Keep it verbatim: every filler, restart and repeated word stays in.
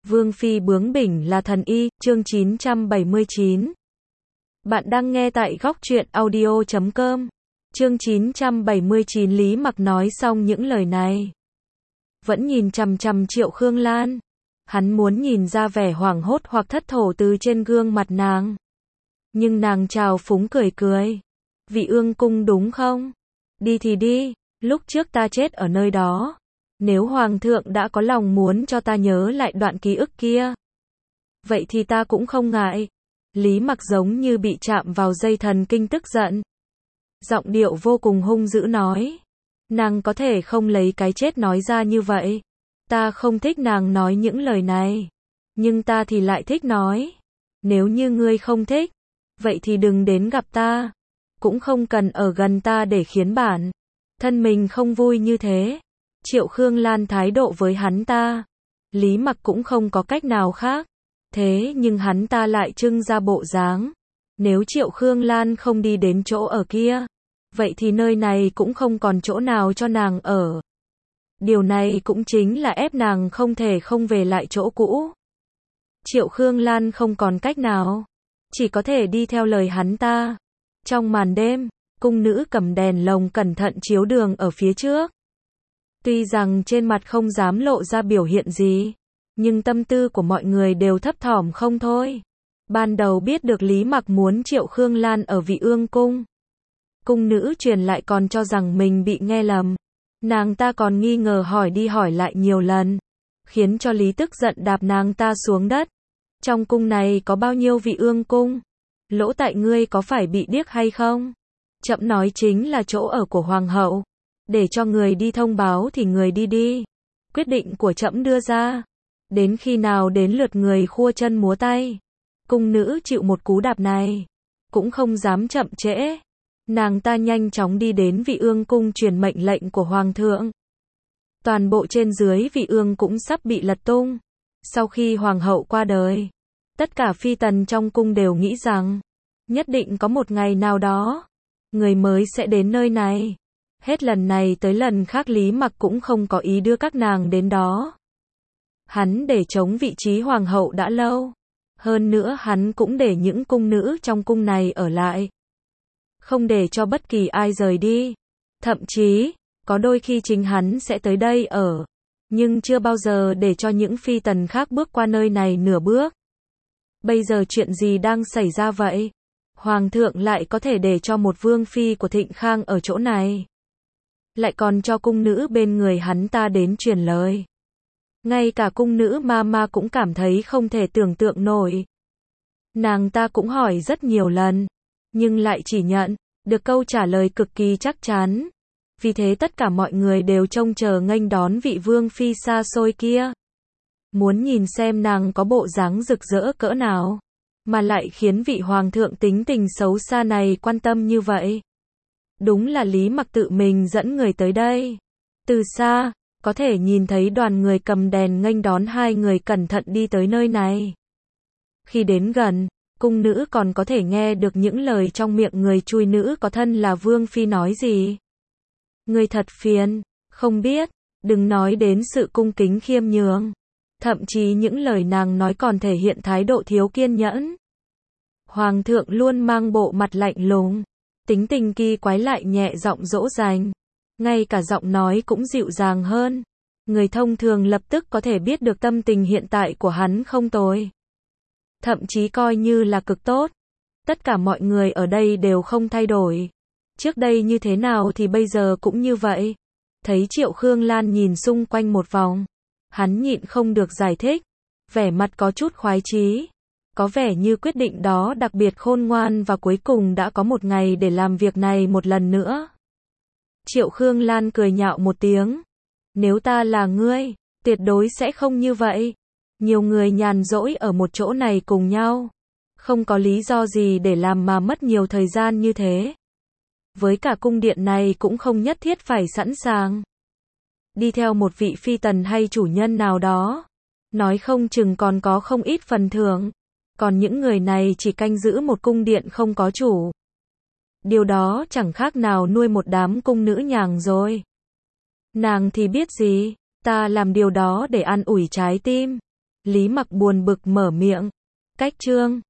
Vương phi bướng bỉnh là thần y, chương chín trăm bảy mươi chín. Bạn đang nghe tại góc truyện audio chấm com. Chương chín trăm bảy mươi chín. Lý Mặc nói xong những lời này, vẫn nhìn chằm chằm Triệu Khương Lan. Hắn muốn nhìn ra vẻ hoảng hốt hoặc thất thổ từ trên gương mặt nàng. Nhưng nàng trào phúng cười cười. Vị ương cung đúng không? Đi thì đi, lúc trước ta chết ở nơi đó. Nếu Hoàng thượng đã có lòng muốn cho ta nhớ lại đoạn ký ức kia, vậy thì ta cũng không ngại. Lý Mặc giống như bị chạm vào dây thần kinh tức giận. Giọng điệu vô cùng hung dữ nói. Nàng có thể không lấy cái chết nói ra như vậy. Ta không thích nàng nói những lời này. Nhưng ta thì lại thích nói. Nếu như ngươi không thích, vậy thì đừng đến gặp ta. Cũng không cần ở gần ta để khiến bản thân mình không vui như thế. Triệu Khương Lan thái độ với hắn ta, Lý Mặc cũng không có cách nào khác. Thế nhưng hắn ta lại trưng ra bộ dáng. Nếu Triệu Khương Lan không đi đến chỗ ở kia, vậy thì nơi này cũng không còn chỗ nào cho nàng ở. Điều này cũng chính là ép nàng không thể không về lại chỗ cũ. Triệu Khương Lan không còn cách nào, chỉ có thể đi theo lời hắn ta. Trong màn đêm, cung nữ cầm đèn lồng cẩn thận chiếu đường ở phía trước. Tuy rằng trên mặt không dám lộ ra biểu hiện gì, nhưng tâm tư của mọi người đều thấp thỏm không thôi. Ban đầu biết được Lý Mặc muốn Triệu Khương Lan ở Vị Ương cung, cung nữ truyền lại còn cho rằng mình bị nghe lầm. Nàng ta còn nghi ngờ hỏi đi hỏi lại nhiều lần, khiến cho Lý tức giận đạp nàng ta xuống đất. Trong cung này có bao nhiêu Vị Ương cung? Lỗ tại ngươi có phải bị điếc hay không? Trẫm nói chính là chỗ ở của hoàng hậu. Để cho người đi thông báo thì người đi đi. Quyết định của trẫm đưa ra. Đến khi nào đến lượt người khua chân múa tay. Cung nữ chịu một cú đạp này, cũng không dám chậm trễ. Nàng ta nhanh chóng đi đến Vị Ương cung truyền mệnh lệnh của hoàng thượng. Toàn bộ trên dưới Vị Ương cũng sắp bị lật tung. Sau khi hoàng hậu qua đời, tất cả phi tần trong cung đều nghĩ rằng, nhất định có một ngày nào đó, người mới sẽ đến nơi này. Hết lần này tới lần khác Lý Mặc cũng không có ý đưa các nàng đến đó. Hắn để chống vị trí hoàng hậu đã lâu. Hơn nữa hắn cũng để những cung nữ trong cung này ở lại. Không để cho bất kỳ ai rời đi. Thậm chí, có đôi khi chính hắn sẽ tới đây ở. Nhưng chưa bao giờ để cho những phi tần khác bước qua nơi này nửa bước. Bây giờ chuyện gì đang xảy ra vậy? Hoàng thượng lại có thể để cho một vương phi của Thịnh Khang ở chỗ này. Lại còn cho cung nữ bên người hắn ta đến truyền lời. Ngay cả cung nữ ma ma cũng cảm thấy không thể tưởng tượng nổi. Nàng ta cũng hỏi rất nhiều lần, nhưng lại chỉ nhận được câu trả lời cực kỳ chắc chắn. Vì thế tất cả mọi người đều trông chờ nghênh đón vị vương phi xa xôi kia. Muốn nhìn xem nàng có bộ dáng rực rỡ cỡ nào, mà lại khiến vị hoàng thượng tính tình xấu xa này quan tâm như vậy. Đúng là Lý Mặc tự mình dẫn người tới đây. Từ xa, có thể nhìn thấy đoàn người cầm đèn nghênh đón hai người cẩn thận đi tới nơi này. Khi đến gần, cung nữ còn có thể nghe được những lời trong miệng người chui nữ có thân là vương phi nói gì. Người thật phiền, không biết, đừng nói đến sự cung kính khiêm nhường. Thậm chí những lời nàng nói còn thể hiện thái độ thiếu kiên nhẫn. Hoàng thượng luôn mang bộ mặt lạnh lùng, tính tình kỳ quái lại nhẹ giọng dỗ dành. Ngay cả giọng nói cũng dịu dàng hơn. Người thông thường lập tức có thể biết được tâm tình hiện tại của hắn không tồi. Thậm chí coi như là cực tốt. Tất cả mọi người ở đây đều không thay đổi. Trước đây như thế nào thì bây giờ cũng như vậy. Thấy Triệu Khương Lan nhìn xung quanh một vòng, hắn nhịn không được giải thích. Vẻ mặt có chút khoái chí. Có vẻ như quyết định đó đặc biệt khôn ngoan và cuối cùng đã có một ngày để làm việc này một lần nữa. Triệu Khương Lan cười nhạo một tiếng. Nếu ta là ngươi, tuyệt đối sẽ không như vậy. Nhiều người nhàn rỗi ở một chỗ này cùng nhau. Không có lý do gì để làm mà mất nhiều thời gian như thế. Với cả cung điện này cũng không nhất thiết phải sẵn sàng đi theo một vị phi tần hay chủ nhân nào đó. Nói không chừng còn có không ít phần thưởng. Còn những người này chỉ canh giữ một cung điện không có chủ. Điều đó chẳng khác nào nuôi một đám cung nữ nhàng rồi. Nàng thì biết gì, ta làm điều đó để an ủi trái tim. Lý Mặc buồn bực mở miệng. Cách chương